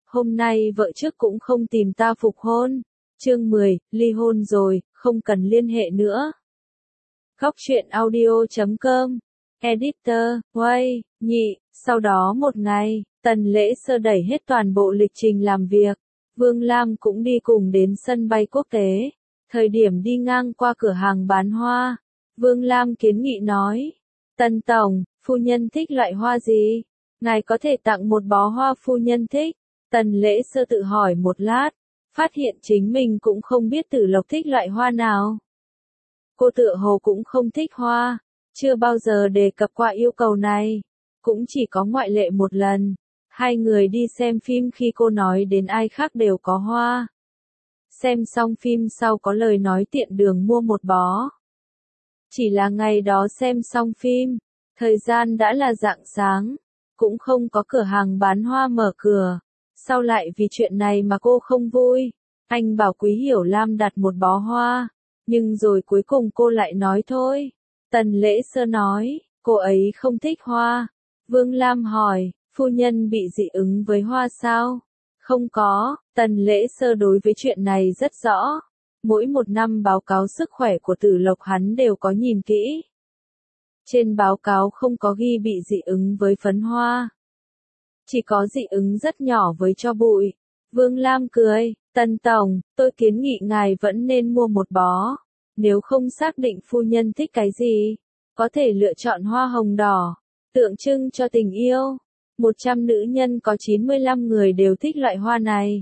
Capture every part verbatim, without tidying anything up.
hôm nay vợ trước cũng không tìm ta phục hôn. Chương mười, ly hôn rồi, không cần liên hệ nữa. Góc truyện audio chấm com, Editor, Way, nhị, sau đó một ngày, Tần Lễ Sơ đẩy hết toàn bộ lịch trình làm việc. Vương Lam cũng đi cùng đến sân bay quốc tế. Thời điểm đi ngang qua cửa hàng bán hoa, Vương Lam kiến nghị nói, Tần Tổng, phu nhân thích loại hoa gì? Ngài có thể tặng một bó hoa phu nhân thích. Tần Lễ Sơ tự hỏi một lát, phát hiện chính mình cũng không biết Tử Lộc thích loại hoa nào. Cô tựa hồ cũng không thích hoa, chưa bao giờ đề cập qua yêu cầu này, cũng chỉ có ngoại lệ một lần. Hai người đi xem phim khi cô nói đến ai khác đều có hoa. Xem xong phim sau có lời nói tiện đường mua một bó. Chỉ là ngày đó xem xong phim, thời gian đã là rạng sáng, cũng không có cửa hàng bán hoa mở cửa. Sau lại vì chuyện này mà cô không vui, anh bảo Quý Hiểu Lam đặt một bó hoa, nhưng rồi cuối cùng cô lại nói thôi. Tần Lễ Sơ nói, cô ấy không thích hoa. Vương Lam hỏi, phu nhân bị dị ứng với hoa sao? Không có, Tần Lễ Sơ đối với chuyện này rất rõ. Mỗi một năm báo cáo sức khỏe của Tử Lộc hắn đều có nhìn kỹ. Trên báo cáo không có ghi bị dị ứng với phấn hoa. Chỉ có dị ứng rất nhỏ với tro bụi. Vương Lam cười, Tần Tổng, tôi kiến nghị ngài vẫn nên mua một bó. Nếu không xác định phu nhân thích cái gì, có thể lựa chọn hoa hồng đỏ, tượng trưng cho tình yêu. một trăm nữ nhân có chín mươi lăm người đều thích loại hoa này.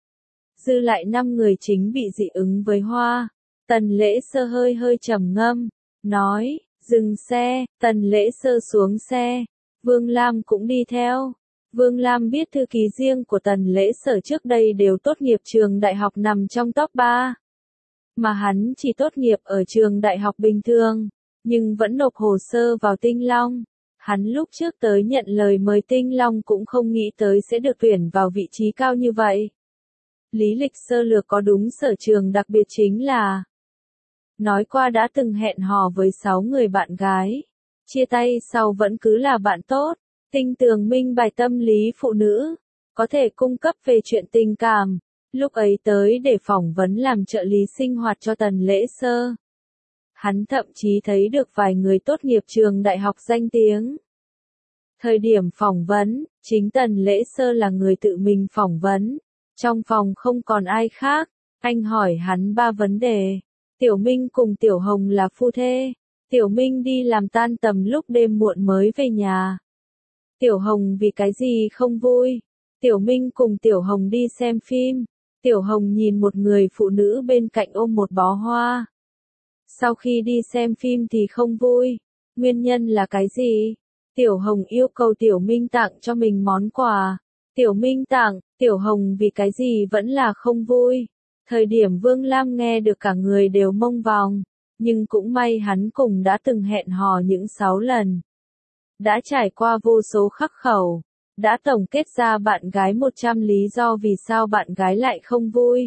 Dư lại năm người chính bị dị ứng với hoa. Tần Lễ Sơ hơi hơi trầm ngâm, nói, dừng xe. Tần Lễ Sơ xuống xe. Vương Lam cũng đi theo. Vương Lam biết thư ký riêng của Tần Lễ Sơ trước đây đều tốt nghiệp trường đại học nằm trong top ba. Mà hắn chỉ tốt nghiệp ở trường đại học bình thường, nhưng vẫn nộp hồ sơ vào Tinh Long. Hắn lúc trước tới nhận lời mời Tinh Long cũng không nghĩ tới sẽ được tuyển vào vị trí cao như vậy. Lý lịch sơ lược có đúng sở trường đặc biệt chính là nói qua đã từng hẹn hò với sáu người bạn gái. Chia tay sau vẫn cứ là bạn tốt, tinh tường minh bạch tâm lý phụ nữ, có thể cung cấp về chuyện tình cảm. Lúc ấy tới để phỏng vấn làm trợ lý sinh hoạt cho Tần Lễ Sơ. Hắn thậm chí thấy được vài người tốt nghiệp trường đại học danh tiếng. Thời điểm phỏng vấn, chính Tần Lễ Sơ là người tự mình phỏng vấn. Trong phòng không còn ai khác, anh hỏi hắn ba vấn đề. Tiểu Minh cùng Tiểu Hồng là phu thê. Tiểu Minh đi làm tan tầm lúc đêm muộn mới về nhà. Tiểu Hồng vì cái gì không vui? Tiểu Minh cùng Tiểu Hồng đi xem phim. Tiểu Hồng nhìn một người phụ nữ bên cạnh ôm một bó hoa. Sau khi đi xem phim thì không vui. Nguyên nhân là cái gì? Tiểu Hồng yêu cầu Tiểu Minh tặng cho mình món quà. Tiểu Minh tặng, Tiểu Hồng vì cái gì vẫn là không vui. Thời điểm Vương Lam nghe được cả người đều mông vòng. Nhưng cũng may hắn cùng đã từng hẹn hò những sáu lần. Đã trải qua vô số khắc khẩu. Đã tổng kết ra bạn gái một trăm lý do vì sao bạn gái lại không vui.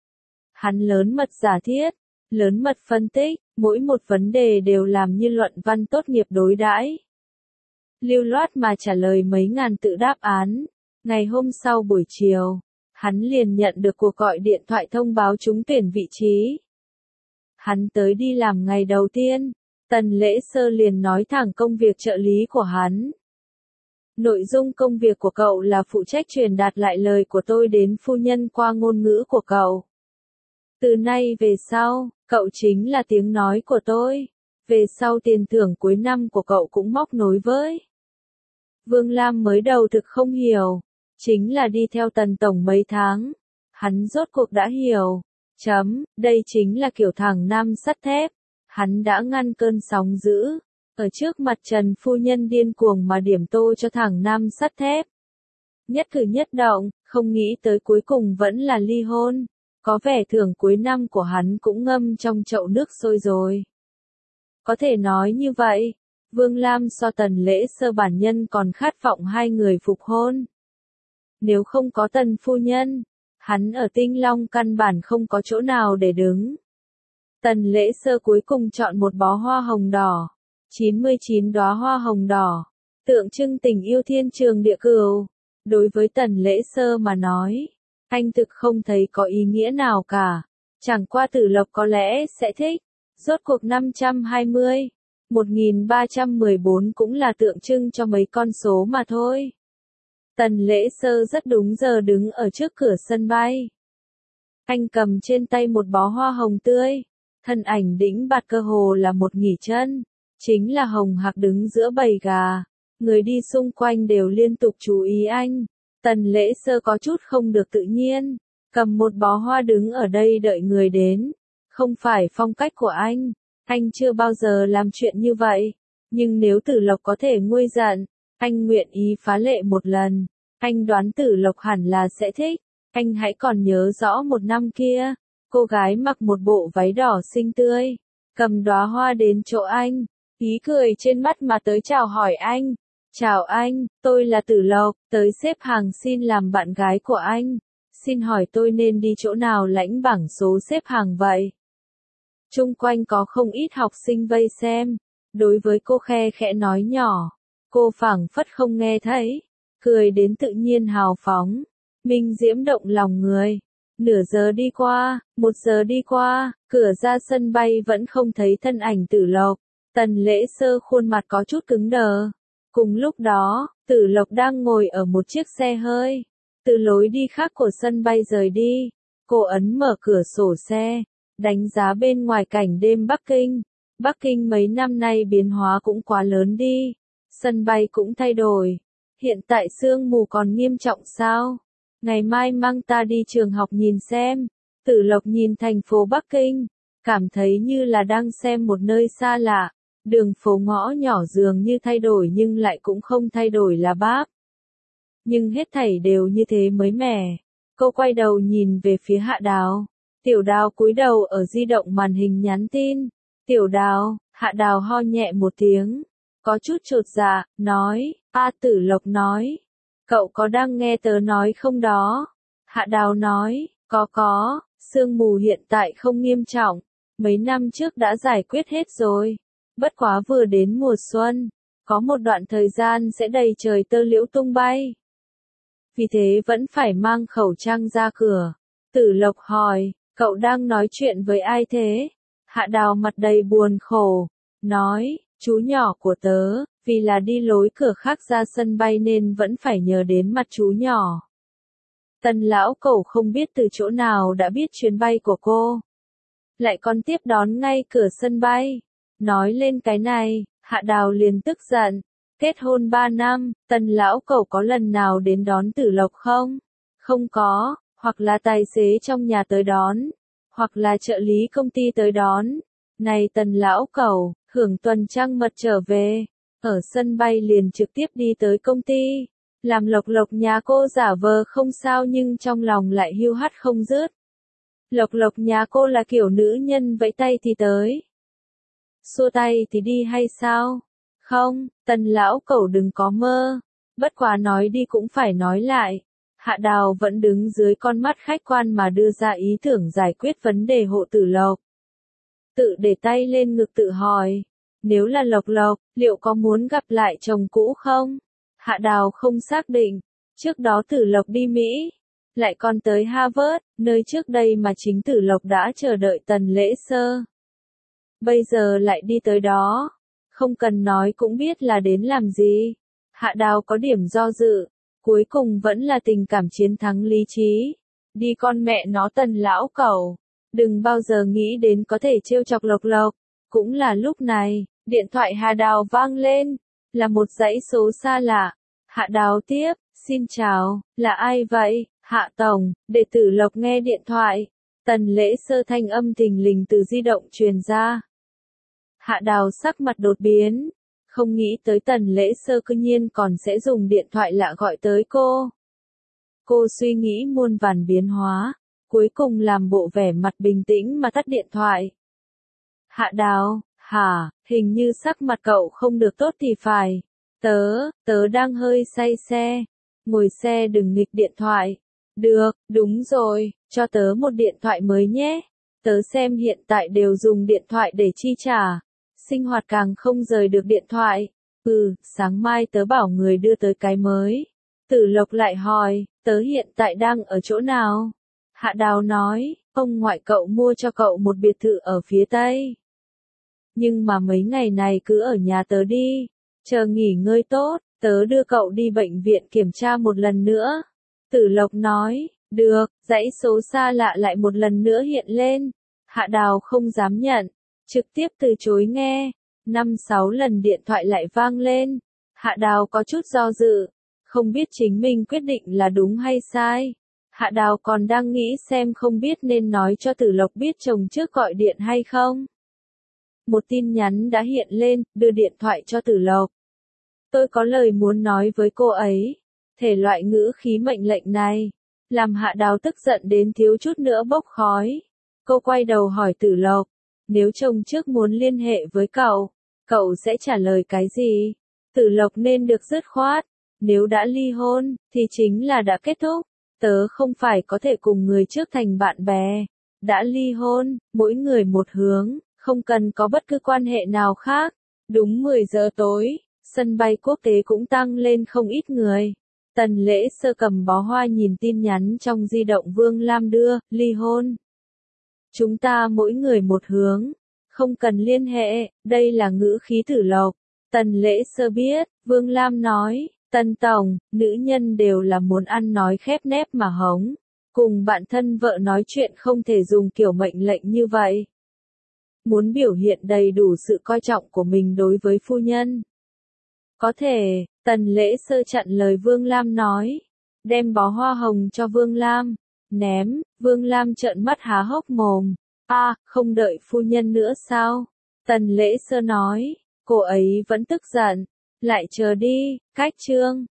Hắn lớn mật giả thiết, lớn mật phân tích, mỗi một vấn đề đều làm như luận văn tốt nghiệp đối đãi. Lưu loát mà trả lời mấy ngàn tự đáp án. Ngày hôm sau buổi chiều, hắn liền nhận được cuộc gọi điện thoại thông báo trúng tuyển vị trí. Hắn tới đi làm ngày đầu tiên, Tần Lễ Sơ liền nói thẳng công việc trợ lý của hắn. Nội dung công việc của cậu là phụ trách truyền đạt lại lời của tôi đến phu nhân qua ngôn ngữ của cậu. Từ nay về sau, cậu chính là tiếng nói của tôi. Về sau tiền thưởng cuối năm của cậu cũng móc nối với. Vương Lam mới đầu thực không hiểu. Chính là đi theo Tần Tổng mấy tháng. Hắn rốt cuộc đã hiểu. Chấm, đây chính là kiểu thằng nam sắt thép. Hắn đã ngăn cơn sóng dữ. Ở trước mặt Trần phu nhân điên cuồng mà điểm tô cho thằng nam sắt thép. Nhất cử nhất động, không nghĩ tới cuối cùng vẫn là ly hôn. Có vẻ thưởng cuối năm của hắn cũng ngâm trong chậu nước sôi rồi. Có thể nói như vậy, Vương Lam so Tần Lễ Sơ bản nhân còn khát vọng hai người phục hôn. Nếu không có Tần phu nhân, hắn ở Tinh Long căn bản không có chỗ nào để đứng. Tần Lễ Sơ cuối cùng chọn một bó hoa hồng đỏ. chín mươi chín đóa hoa hồng đỏ, tượng trưng tình yêu thiên trường địa cửu. Đối với Tần Lễ Sơ mà nói, anh thực không thấy có ý nghĩa nào cả. Chẳng qua Tử Lộc có lẽ sẽ thích. Rốt cuộc năm trăm hai mươi, một nghìn ba trăm mười bốn cũng là tượng trưng cho mấy con số mà thôi. Tần Lễ Sơ rất đúng giờ đứng ở trước cửa sân bay. Anh cầm trên tay một bó hoa hồng tươi. Thân ảnh đĩnh bạt cơ hồ là một nghỉ chân. Chính là Hồng Hạc đứng giữa bầy gà. Người đi xung quanh đều liên tục chú ý anh. Tần Lễ Sơ có chút không được tự nhiên. Cầm một bó hoa đứng ở đây đợi người đến. Không phải phong cách của anh. Anh chưa bao giờ làm chuyện như vậy. Nhưng nếu Tử Lộc có thể nguôi giận, anh nguyện ý phá lệ một lần. Anh đoán Tử Lộc hẳn là sẽ thích. Anh hãy còn nhớ rõ một năm kia. Cô gái mặc một bộ váy đỏ xinh tươi. Cầm đóa hoa đến chỗ anh. Ý cười trên mắt mà tới chào hỏi anh. Chào anh, tôi là Tử Lộc, tới xếp hàng xin làm bạn gái của anh. Xin hỏi tôi nên đi chỗ nào lãnh bảng số xếp hàng vậy? Chung quanh có không ít học sinh vây xem. Đối với cô khe khẽ nói nhỏ. Cô phảng phất không nghe thấy. Cười đến tự nhiên hào phóng. Minh diễm động lòng người. Nửa giờ đi qua, một giờ đi qua, cửa ra sân bay vẫn không thấy thân ảnh Tử Lộc. Tần Lễ Sơ khuôn mặt có chút cứng đờ. Cùng lúc đó, Tử Lộc đang ngồi ở một chiếc xe hơi. Từ lối đi khác của sân bay rời đi. Cô ấn mở cửa sổ xe. Đánh giá bên ngoài cảnh đêm Bắc Kinh. Bắc Kinh mấy năm nay biến hóa cũng quá lớn đi. Sân bay cũng thay đổi. Hiện tại sương mù còn nghiêm trọng sao? Ngày mai mang ta đi trường học nhìn xem. Tử Lộc nhìn thành phố Bắc Kinh. Cảm thấy như là đang xem một nơi xa lạ. Đường phố ngõ nhỏ dường như thay đổi nhưng lại cũng không thay đổi là bác. Nhưng hết thảy đều như thế mới mẻ. Cô quay đầu nhìn về phía Hạ Đào. Tiểu Đào cúi đầu ở di động màn hình nhắn tin. Tiểu Đào, Hạ Đào ho nhẹ một tiếng. Có chút chột dạ, nói, A Tử Lộc nói. Cậu có đang nghe tớ nói không đó? Hạ Đào nói, có có, sương mù hiện tại không nghiêm trọng. Mấy năm trước đã giải quyết hết rồi. Bất quá vừa đến mùa xuân. Có một đoạn thời gian sẽ đầy trời tơ liễu tung bay. Vì thế vẫn phải mang khẩu trang ra cửa. Tử Lộc hỏi, cậu đang nói chuyện với ai thế? Hạ Đào mặt đầy buồn khổ. Nói, chú nhỏ của tớ, vì là đi lối cửa khác ra sân bay nên vẫn phải nhờ đến mặt chú nhỏ. Tần lão cẩu không biết từ chỗ nào đã biết chuyến bay của cô. Lại còn tiếp đón ngay cửa sân bay. Nói lên cái này, Hạ Đào liền tức giận. Kết hôn ba năm, Tần lão cẩu có lần nào đến đón Tử Lộc không? Không có, hoặc là tài xế trong nhà tới đón, hoặc là trợ lý công ty tới đón. Này Tần lão cẩu, hưởng tuần trăng mật trở về, ở sân bay liền trực tiếp đi tới công ty. Làm Lộc Lộc nhà cô giả vờ không sao nhưng trong lòng lại hiu hắt không dứt. Lộc Lộc nhà cô là kiểu nữ nhân vẫy tay thì tới, xua tay thì đi hay sao? Không, Tần lão cẩu đừng có mơ. Bất quá nói đi cũng phải nói lại. Hạ Đào vẫn đứng dưới con mắt khách quan mà đưa ra ý tưởng giải quyết vấn đề hộ Tử Lộc. Tự để tay lên ngực tự hỏi. Nếu là Lộc Lộc, liệu có muốn gặp lại chồng cũ không? Hạ Đào không xác định. Trước đó Tử Lộc đi Mỹ. Lại còn tới Harvard, nơi trước đây mà chính Tử Lộc đã chờ đợi Tần Lễ Sơ. Bây giờ lại đi tới đó. Không cần nói cũng biết là đến làm gì. Hạ Đào có điểm do dự. Cuối cùng vẫn là tình cảm chiến thắng lý trí. Đi con mẹ nó Tần lão cẩu. Đừng bao giờ nghĩ đến có thể trêu chọc Lộc Lộc. Cũng là lúc này, điện thoại Hạ Đào vang lên. Là một dãy số xa lạ. Hạ Đào tiếp, xin chào, là ai vậy? Hạ Tổng, để Tử Lộc nghe điện thoại. Tần Lễ Sơ thanh âm thình lình từ di động truyền ra. Hạ Đào sắc mặt đột biến. Không nghĩ tới Tần Lễ Sơ cư nhiên còn sẽ dùng điện thoại lạ gọi tới cô. Cô suy nghĩ muôn vàn biến hóa. Cuối cùng làm bộ vẻ mặt bình tĩnh mà tắt điện thoại. Hạ Đào, hả, hình như sắc mặt cậu không được tốt thì phải. Tớ, tớ đang hơi say xe. Ngồi xe đừng nghịch điện thoại. Được, đúng rồi, cho tớ một điện thoại mới nhé. Tớ xem hiện tại đều dùng điện thoại để chi trả. Sinh hoạt càng không rời được điện thoại. Ừ, sáng mai tớ bảo người đưa tới cái mới. Tử Lộc lại hỏi, tớ hiện tại đang ở chỗ nào? Hạ Đào nói, ông ngoại cậu mua cho cậu một biệt thự ở phía Tây. Nhưng mà mấy ngày này cứ ở nhà tớ đi, chờ nghỉ ngơi tốt, tớ đưa cậu đi bệnh viện kiểm tra một lần nữa. Tử Lộc nói, được, dãy số xa lạ lại một lần nữa hiện lên. Hạ Đào không dám nhận, trực tiếp từ chối nghe. Năm sáu lần điện thoại lại vang lên. Hạ Đào có chút do dự, không biết chính mình quyết định là đúng hay sai. Hạ Đào còn đang nghĩ xem không biết nên nói cho Tử Lộc biết chồng trước gọi điện hay không. Một tin nhắn đã hiện lên, đưa điện thoại cho Tử Lộc. Tôi có lời muốn nói với cô ấy. Thể loại ngữ khí mệnh lệnh này, làm Hạ Đào tức giận đến thiếu chút nữa bốc khói. Cô quay đầu hỏi Tử Lộc, nếu chồng trước muốn liên hệ với cậu, cậu sẽ trả lời cái gì? Tử Lộc nên được dứt khoát, nếu đã ly hôn, thì chính là đã kết thúc. Tớ không phải có thể cùng người trước thành bạn bè. Đã ly hôn, mỗi người một hướng, không cần có bất cứ quan hệ nào khác. Đúng mười giờ tối, sân bay quốc tế cũng tăng lên không ít người. Tần Lễ Sơ cầm bó hoa nhìn tin nhắn trong di động Vương Lam đưa, ly hôn. Chúng ta mỗi người một hướng, không cần liên hệ, đây là ngữ khí Tử Lộc. Tần Lễ Sơ biết, Vương Lam nói, Tần Tổng, nữ nhân đều là muốn ăn nói khép nép mà hống. Cùng bạn thân vợ nói chuyện không thể dùng kiểu mệnh lệnh như vậy. Muốn biểu hiện đầy đủ sự coi trọng của mình đối với phu nhân. Có thể, Tần Lễ Sơ chặn lời Vương Lam nói. Đem bó hoa hồng cho Vương Lam. Ném, Vương Lam trợn mắt há hốc mồm. A, à, không đợi phu nhân nữa sao? Tần Lễ Sơ nói, cô ấy vẫn tức giận. Lại chờ đi, cách chương.